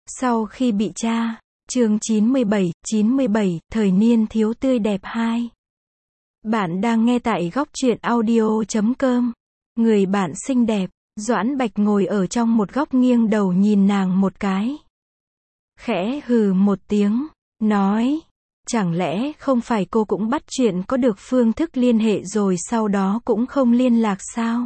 Sau khi bị tra, chương 97, thời niên thiếu tươi đẹp 2. Bạn đang nghe tại góc truyện audio.com. Người bạn xinh đẹp, Doãn Bạch ngồi ở trong một góc nghiêng đầu nhìn nàng một cái. Khẽ hừ một tiếng, nói, chẳng lẽ không phải cô cũng bắt chuyện có được phương thức liên hệ rồi sau đó cũng không liên lạc sao?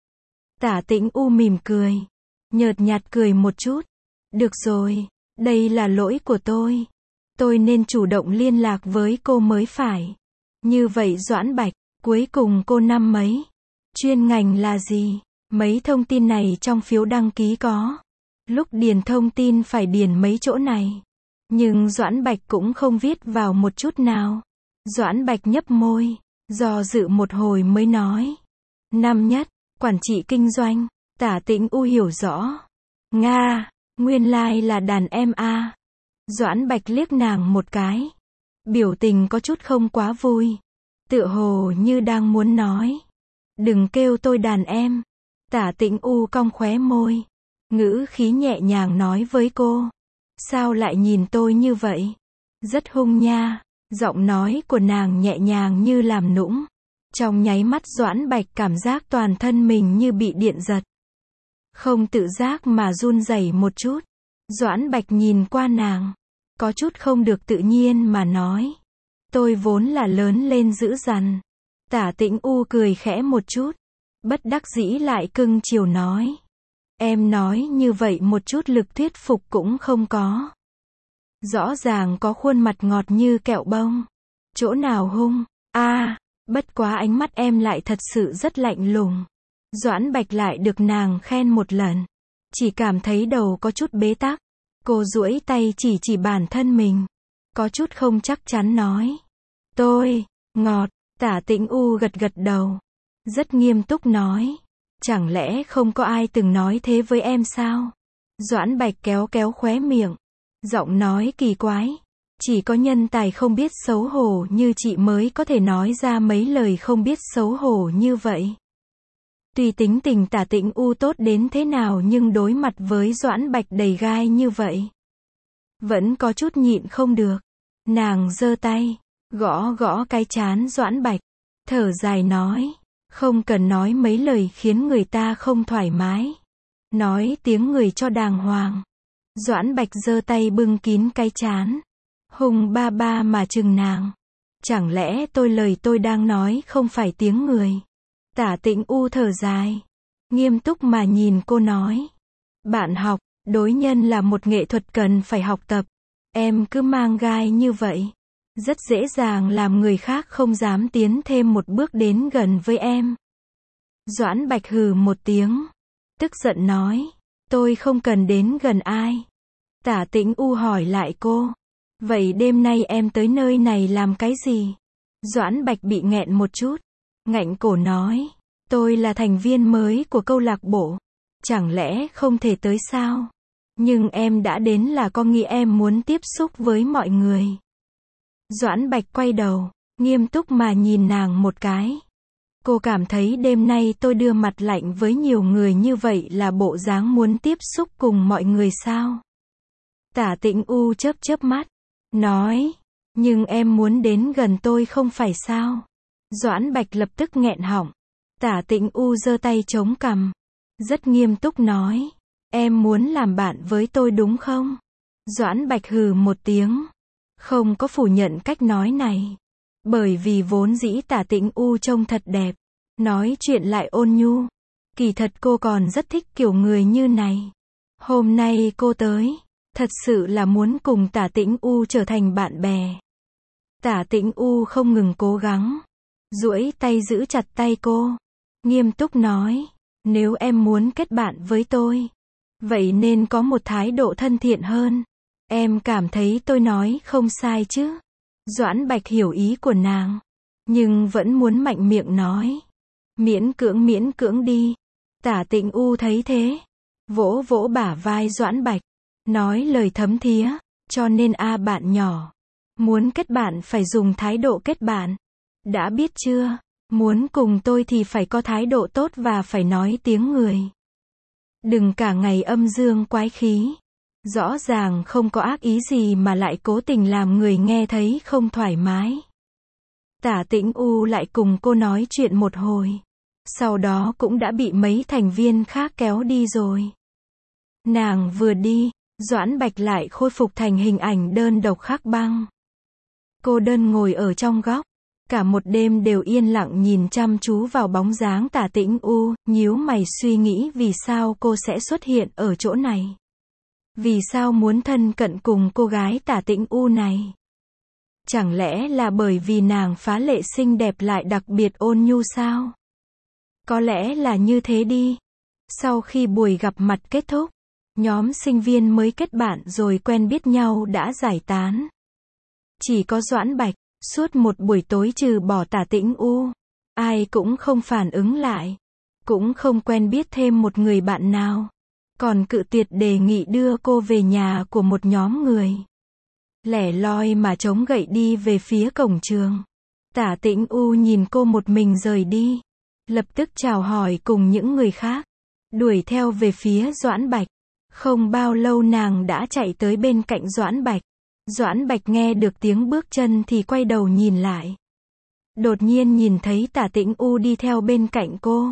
Tả Tĩnh U mỉm cười, nhợt nhạt cười một chút. Được rồi, đây là lỗi của tôi. Tôi nên chủ động liên lạc với cô mới phải. Như vậy Doãn Bạch, cuối cùng cô năm mấy? Chuyên ngành là gì? Mấy thông tin này trong phiếu đăng ký có. Lúc điền thông tin phải điền mấy chỗ này. Nhưng Doãn Bạch cũng không viết vào một chút nào. Doãn Bạch nhấp môi, do dự một hồi mới nói. Năm nhất, quản trị kinh doanh. Tả Tĩnh U hiểu rõ. Nga, nguyên lai là đàn em a. Doãn Bạch liếc nàng một cái. Biểu tình có chút không quá vui. Tựa hồ như đang muốn nói. Đừng kêu tôi đàn em. Tả Tĩnh U cong khóe môi. Ngữ khí nhẹ nhàng nói với cô. Sao lại nhìn tôi như vậy? Rất hung nha. Giọng nói của nàng nhẹ nhàng như làm nũng. Trong nháy mắt Doãn Bạch cảm giác toàn thân mình như bị điện giật. Không tự giác mà run rẩy một chút. Doãn Bạch nhìn qua nàng. Có chút không được tự nhiên mà nói. Tôi vốn là lớn lên dữ dằn. Tả Tĩnh U cười khẽ một chút. Bất đắc dĩ lại cưng chiều nói. Em nói như vậy một chút lực thuyết phục cũng không có. Rõ ràng có khuôn mặt ngọt như kẹo bông. Chỗ nào hung? Bất quá ánh mắt em lại thật sự rất lạnh lùng. Doãn Bạch lại được nàng khen một lần. Chỉ cảm thấy đầu có chút bế tắc. Cô duỗi tay chỉ bản thân mình. Có chút không chắc chắn nói. Tôi, ngọt, Tả Tĩnh U gật gật đầu. Rất nghiêm túc nói. Chẳng lẽ không có ai từng nói thế với em sao? Doãn Bạch kéo kéo khóe miệng. Giọng nói kỳ quái. Chỉ có nhân tài không biết xấu hổ như chị mới có thể nói ra mấy lời không biết xấu hổ như vậy. Tuy tính tình Tả Tĩnh U tốt đến thế nào nhưng đối mặt với Doãn Bạch đầy gai như vậy. Vẫn có chút nhịn không được. Nàng giơ tay, gõ gõ cái trán Doãn Bạch. Thở dài nói. Không cần nói mấy lời khiến người ta không thoải mái. Nói tiếng người cho đàng hoàng. Doãn Bạch giơ tay bưng kín cái trán. Hùng ba ba mà chừng nàng. Chẳng lẽ lời tôi đang nói không phải tiếng người? Tả Tĩnh U thở dài. Nghiêm túc mà nhìn cô nói. Bạn học, đối nhân là một nghệ thuật cần phải học tập. Em cứ mang gai như vậy. Rất dễ dàng làm người khác không dám tiến thêm một bước đến gần với em. Doãn Bạch hừ một tiếng. Tức giận nói. Tôi không cần đến gần ai. Tả Tĩnh U hỏi lại cô. Vậy đêm nay em tới nơi này làm cái gì? Doãn Bạch bị nghẹn một chút. Ngạnh cổ nói. Tôi là thành viên mới của câu lạc bộ. Chẳng lẽ không thể tới sao? Nhưng em đã đến là có nghĩa em muốn tiếp xúc với mọi người. Doãn Bạch quay đầu, nghiêm túc mà nhìn nàng một cái. Cô cảm thấy đêm nay tôi đưa mặt lạnh với nhiều người như vậy là bộ dáng muốn tiếp xúc cùng mọi người sao? Tả Tĩnh U chớp chớp mắt, nói, nhưng em muốn đến gần tôi không phải sao? Doãn Bạch lập tức nghẹn họng. Tả Tĩnh U giơ tay chống cằm, rất nghiêm túc nói, em muốn làm bạn với tôi đúng không? Doãn Bạch hừ một tiếng, không có phủ nhận cách nói này. Bởi vì vốn dĩ Tả Tĩnh U trông thật đẹp, nói chuyện lại ôn nhu. Kỳ thật cô còn rất thích kiểu người như này. Hôm nay cô tới, thật sự là muốn cùng Tả Tĩnh U trở thành bạn bè. Tả Tĩnh U không ngừng cố gắng, duỗi tay giữ chặt tay cô, nghiêm túc nói, nếu em muốn kết bạn với tôi, vậy nên có một thái độ thân thiện hơn. Em cảm thấy tôi nói không sai chứ? Doãn Bạch hiểu ý của nàng, nhưng vẫn muốn mạnh miệng nói. Miễn cưỡng đi. Tả Tĩnh U thấy thế, vỗ vỗ bả vai Doãn Bạch, nói lời thấm thía, cho nên bạn nhỏ, muốn kết bạn phải dùng thái độ kết bạn. Đã biết chưa? Muốn cùng tôi thì phải có thái độ tốt và phải nói tiếng người. Đừng cả ngày âm dương quái khí. Rõ ràng không có ác ý gì mà lại cố tình làm người nghe thấy không thoải mái. Tả Tĩnh U lại cùng cô nói chuyện một hồi. Sau đó cũng đã bị mấy thành viên khác kéo đi rồi. Nàng vừa đi, Doãn Bạch lại khôi phục thành hình ảnh đơn độc Khắc Băng. Cô đơn ngồi ở trong góc, cả một đêm đều yên lặng nhìn chăm chú vào bóng dáng Tả Tĩnh U, nhíu mày suy nghĩ vì sao cô sẽ xuất hiện ở chỗ này. Vì sao muốn thân cận cùng cô gái Tả Tĩnh U này? Chẳng lẽ là bởi vì nàng phá lệ xinh đẹp lại đặc biệt ôn nhu sao? Có lẽ là như thế đi. Sau khi buổi gặp mặt kết thúc, nhóm sinh viên mới kết bạn rồi quen biết nhau đã giải tán. Chỉ có Doãn Bạch, suốt một buổi tối trừ bỏ Tả Tĩnh U, ai cũng không phản ứng lại, cũng không quen biết thêm một người bạn nào, còn cự tuyệt đề nghị đưa cô về nhà của một nhóm người. Lẻ loi mà chống gậy đi về phía cổng trường. Tả Tĩnh U nhìn cô một mình rời đi, lập tức chào hỏi cùng những người khác, đuổi theo về phía Doãn Bạch. Không bao lâu nàng đã chạy tới bên cạnh Doãn Bạch. Doãn Bạch nghe được tiếng bước chân thì quay đầu nhìn lại. Đột nhiên nhìn thấy Tả Tĩnh U đi theo bên cạnh cô.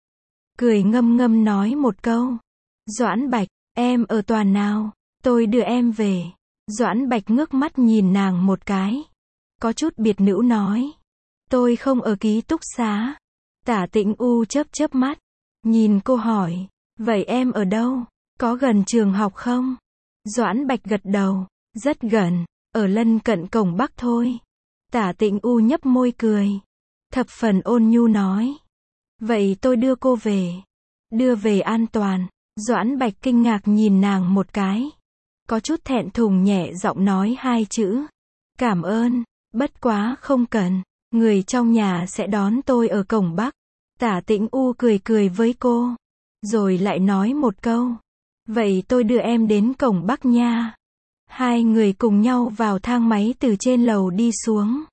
Cười ngâm ngâm nói một câu. Doãn Bạch, em ở tòa nào? Tôi đưa em về. Doãn Bạch ngước mắt nhìn nàng một cái. Có chút biệt nữ nói. Tôi không ở ký túc xá. Tả Tĩnh U chớp chớp mắt. Nhìn cô hỏi. Vậy em ở đâu? Có gần trường học không? Doãn Bạch gật đầu. Rất gần. Ở lân cận cổng Bắc thôi. Tả Tĩnh U nhấp môi cười. Thập phần ôn nhu nói. Vậy tôi đưa cô về. Đưa về an toàn. Doãn Bạch kinh ngạc nhìn nàng một cái. Có chút thẹn thùng nhẹ giọng nói hai chữ. Cảm ơn, bất quá không cần. Người trong nhà sẽ đón tôi ở cổng Bắc. Tả Tĩnh U cười cười với cô. Rồi lại nói một câu. Vậy tôi đưa em đến cổng Bắc nha. Hai người cùng nhau vào thang máy từ trên lầu đi xuống.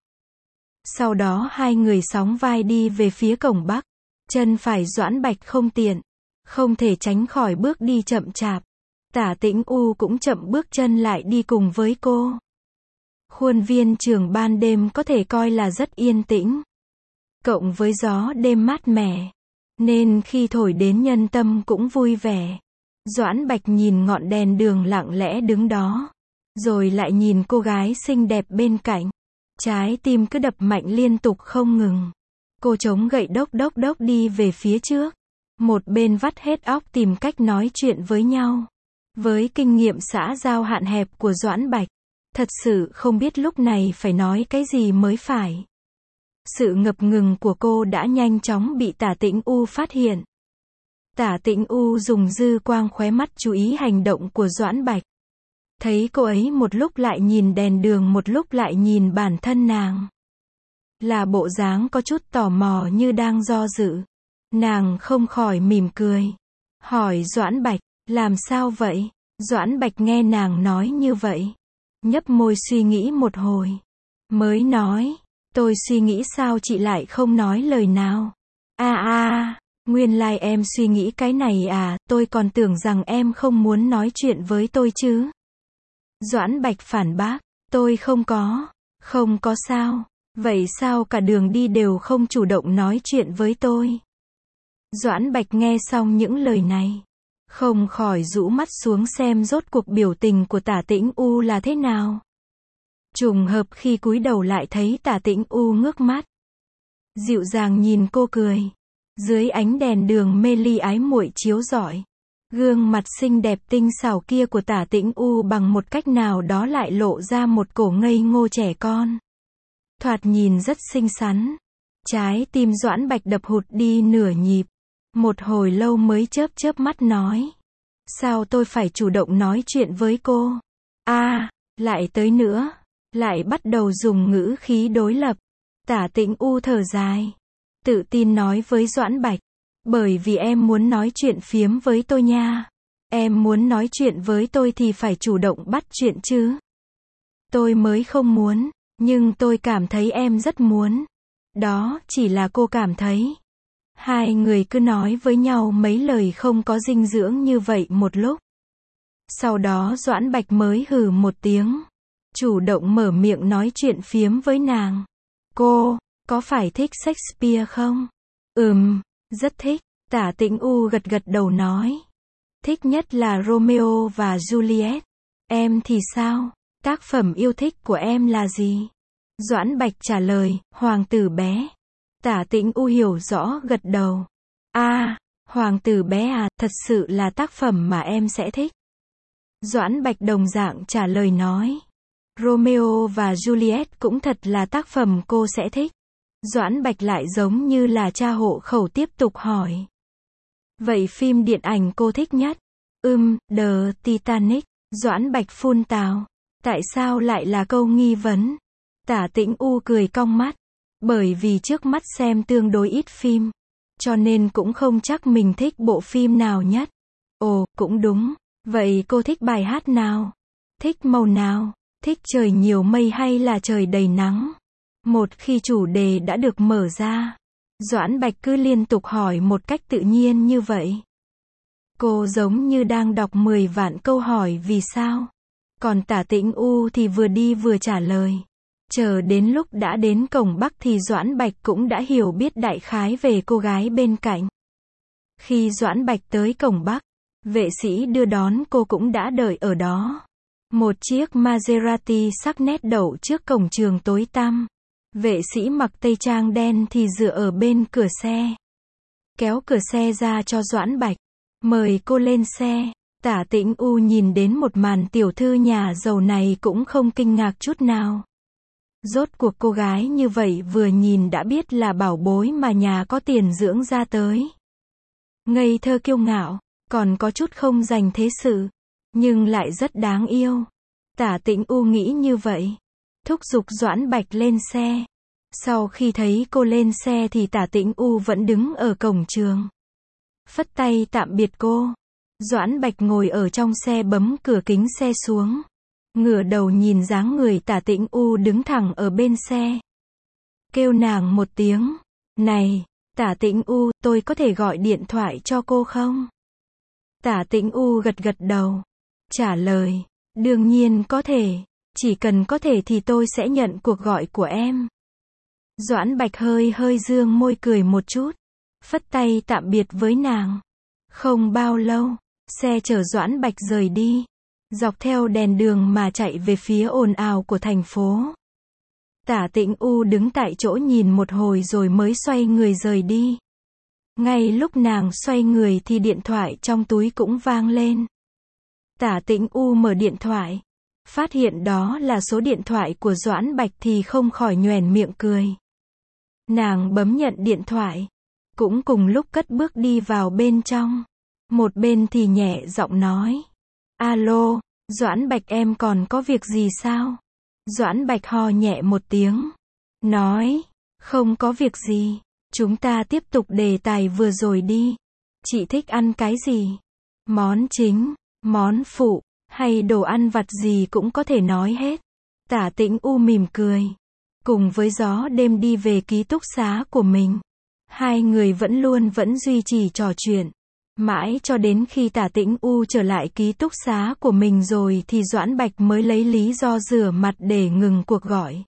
Sau đó hai người sóng vai đi về phía cổng Bắc. Chân phải Doãn Bạch không tiện, không thể tránh khỏi bước đi chậm chạp. Tả Tĩnh U cũng chậm bước chân lại đi cùng với cô. Khuôn viên trường ban đêm có thể coi là rất yên tĩnh. Cộng với gió đêm mát mẻ, nên khi thổi đến nhân tâm cũng vui vẻ. Doãn Bạch nhìn ngọn đèn đường lặng lẽ đứng đó. Rồi lại nhìn cô gái xinh đẹp bên cạnh. Trái tim cứ đập mạnh liên tục không ngừng. Cô chống gậy đốc đốc đốc đi về phía trước. Một bên vắt hết óc tìm cách nói chuyện với nhau. Với kinh nghiệm xã giao hạn hẹp của Doãn Bạch, thật sự không biết lúc này phải nói cái gì mới phải. Sự ngập ngừng của cô đã nhanh chóng bị Tả Tĩnh U phát hiện. Tả Tĩnh U dùng dư quang khóe mắt chú ý hành động của Doãn Bạch. Thấy cô ấy một lúc lại nhìn đèn đường một lúc lại nhìn bản thân nàng. Là bộ dáng có chút tò mò như đang do dự. Nàng không khỏi mỉm cười. Hỏi Doãn Bạch, làm sao vậy? Doãn Bạch nghe nàng nói như vậy. Nhấp môi suy nghĩ một hồi. Mới nói, tôi suy nghĩ sao chị lại không nói lời nào. Nguyên lai em suy nghĩ cái này à, tôi còn tưởng rằng em không muốn nói chuyện với tôi chứ. Doãn Bạch phản bác, tôi không có sao. Vậy sao cả đường đi đều không chủ động nói chuyện với tôi? Doãn Bạch nghe xong những lời này, không khỏi rũ mắt xuống xem rốt cuộc biểu tình của Tả Tĩnh U là thế nào. Trùng hợp khi cúi đầu lại thấy Tả Tĩnh U ngước mắt, dịu dàng nhìn cô cười. Dưới ánh đèn đường mê ly ái muội chiếu rọi, gương mặt xinh đẹp tinh xảo kia của Tả Tĩnh U bằng một cách nào đó lại lộ ra một cổ ngây ngô trẻ con. Thoạt nhìn rất xinh xắn. Trái tim Doãn Bạch đập hụt đi nửa nhịp. Một hồi lâu mới chớp chớp mắt nói. Sao tôi phải chủ động nói chuyện với cô? Lại tới nữa. Lại bắt đầu dùng ngữ khí đối lập. Tả Tĩnh U thở dài. Tự tin nói với Doãn Bạch. Bởi vì em muốn nói chuyện phiếm với tôi nha. Em muốn nói chuyện với tôi thì phải chủ động bắt chuyện chứ. Tôi mới không muốn. Nhưng tôi cảm thấy em rất muốn. Đó chỉ là cô cảm thấy. Hai người cứ nói với nhau mấy lời không có dinh dưỡng như vậy một lúc. Sau đó Doãn Bạch mới hừ một tiếng, chủ động mở miệng nói chuyện phiếm với nàng. Cô, có phải thích Shakespeare không? Rất thích. Tả Tĩnh U gật gật đầu nói. Thích nhất là Romeo và Juliet. Em thì sao? Tác phẩm yêu thích của em là gì? Doãn Bạch trả lời, Hoàng tử bé. Tả Tĩnh U hiểu rõ gật đầu. Hoàng tử bé à, thật sự là tác phẩm mà em sẽ thích. Doãn Bạch đồng dạng trả lời nói. Romeo và Juliet cũng thật là tác phẩm cô sẽ thích. Doãn Bạch lại giống như là cha hộ khẩu tiếp tục hỏi. Vậy phim điện ảnh cô thích nhất? The Titanic. Doãn Bạch phun tào. Tại sao lại là câu nghi vấn? Tả Tĩnh U cười cong mắt. Bởi vì trước mắt xem tương đối ít phim, cho nên cũng không chắc mình thích bộ phim nào nhất. Ồ, cũng đúng. Vậy cô thích bài hát nào? Thích màu nào? Thích trời nhiều mây hay là trời đầy nắng? Một khi chủ đề đã được mở ra, Doãn Bạch cứ liên tục hỏi một cách tự nhiên như vậy. Cô giống như đang đọc 10 vạn câu hỏi vì sao. Còn Tả Tĩnh U thì vừa đi vừa trả lời. Chờ đến lúc đã đến cổng Bắc thì Doãn Bạch cũng đã hiểu biết đại khái về cô gái bên cạnh. Khi Doãn Bạch tới cổng Bắc, vệ sĩ đưa đón cô cũng đã đợi ở đó. Một chiếc Maserati sắc nét đậu trước cổng trường tối tăm. Vệ sĩ mặc tây trang đen thì dựa ở bên cửa xe. Kéo cửa xe ra cho Doãn Bạch. Mời cô lên xe. Tả Tĩnh U nhìn đến một màn tiểu thư nhà giàu này cũng không kinh ngạc chút nào. Rốt cuộc cô gái như vậy vừa nhìn đã biết là bảo bối mà nhà có tiền dưỡng ra tới. Ngây thơ kiêu ngạo, còn có chút không dành thế sự, nhưng lại rất đáng yêu. Tả Tĩnh U nghĩ như vậy. Thúc giục Doãn Bạch lên xe. Sau khi thấy cô lên xe thì Tả Tĩnh U vẫn đứng ở cổng trường. Phất tay tạm biệt cô. Doãn Bạch ngồi ở trong xe bấm cửa kính xe xuống. Ngửa đầu nhìn dáng người Tả Tĩnh U đứng thẳng ở bên xe. Kêu nàng một tiếng. Này, Tả Tĩnh U, tôi có thể gọi điện thoại cho cô không? Tả Tĩnh U gật gật đầu. Trả lời. Đương nhiên có thể. Chỉ cần có thể thì tôi sẽ nhận cuộc gọi của em. Doãn Bạch hơi dương môi cười một chút. Phất tay tạm biệt với nàng. Không bao lâu, xe chở Doãn Bạch rời đi. Dọc theo đèn đường mà chạy về phía ồn ào của thành phố. Tả Tĩnh U đứng tại chỗ nhìn một hồi rồi mới xoay người rời đi. Ngay lúc nàng xoay người thì điện thoại trong túi cũng vang lên. Tả Tĩnh U mở điện thoại. Phát hiện đó là số điện thoại của Doãn Bạch thì không khỏi nhoẻn miệng cười. Nàng bấm nhận điện thoại. Cũng cùng lúc cất bước đi vào bên trong. Một bên thì nhẹ giọng nói. Alo, Doãn Bạch em còn có việc gì sao? Doãn Bạch ho nhẹ một tiếng. Nói, không có việc gì. Chúng ta tiếp tục đề tài vừa rồi đi. Chị thích ăn cái gì? Món chính, món phụ, hay đồ ăn vặt gì cũng có thể nói hết. Tả Tĩnh U mỉm cười. Cùng với gió đêm đi về ký túc xá của mình. Hai người vẫn duy trì trò chuyện. Mãi cho đến khi Tả Tĩnh U trở lại ký túc xá của mình rồi thì Doãn Bạch mới lấy lý do rửa mặt để ngừng cuộc gọi.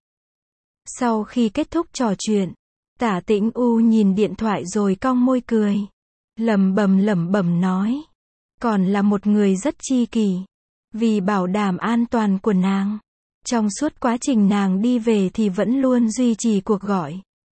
Sau khi kết thúc trò chuyện, Tả Tĩnh U nhìn điện thoại rồi cong môi cười. Lẩm bẩm nói. Còn là một người rất chi kỷ. Vì bảo đảm an toàn của nàng. Trong suốt quá trình nàng đi về thì vẫn luôn duy trì cuộc gọi.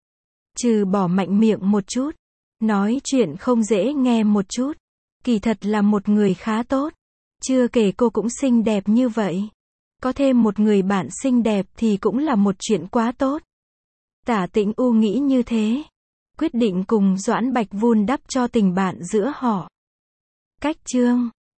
Trừ bỏ mạnh miệng một chút. Nói chuyện không dễ nghe một chút. Kỳ thật là một người khá tốt. Chưa kể cô cũng xinh đẹp như vậy. Có thêm một người bạn xinh đẹp thì cũng là một chuyện quá tốt. Tả Tĩnh U nghĩ như thế. Quyết định cùng Doãn Bạch vun đắp cho tình bạn giữa họ. Cách chương